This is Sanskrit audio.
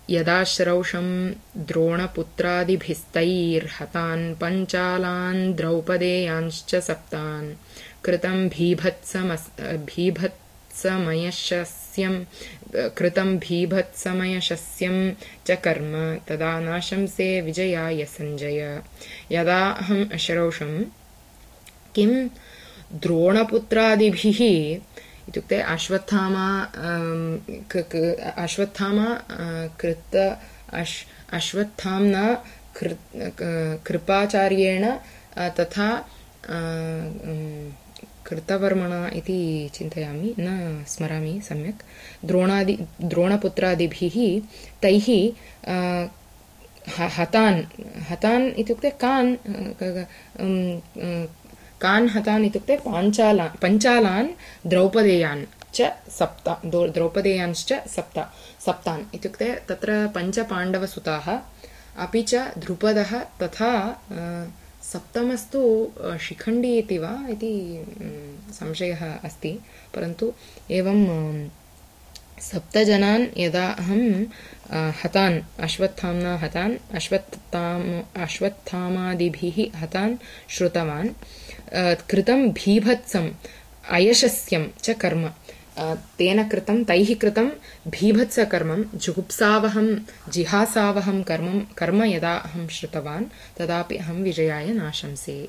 यदाश्रौषं द्रोणपुत्रादिभिस्तैर्हतान् पञ्चालान् द्रौपदेयांश्च सप्तान् कृतं भीभत्समयशस्यं च कर्म तदा नाशंसे विजयाय सञ्जय। यदा अहम् अश्रौषं किं द्रोणपुत्रादिभिः इत्युक्ते अश्वत्थाम्ना कृपाचार्येण तथा कृतवर्मणा इति चिन्तयामि, न स्मरामि सम्यक्। द्रोणपुत्रादिभिः तैः हतान् इत्युक्ते कान् हतान् इत्युक्ते पञ्चालान् द्रौपदेयांश्च सप्तान् इत्युक्ते तत्र पञ्चपाण्डवसुताः अपि च द्रुपदः तथा सप्तमस्तु शिखण्डी इति वा इति संशयः अस्ति, परन्तु एवं सप्तजनान् यदा अहं हतान् अश्वत्थामादिभिः हतान् श्रुतवान् कृतं भीभत्सम् अयशस्यं च कर्म तेन कृतं तैः कृतं भीभत्सकर्मं जिहासावहं कर्म यदा अहं श्रुतवान् तदापि अहं विजयाय नाशंसे।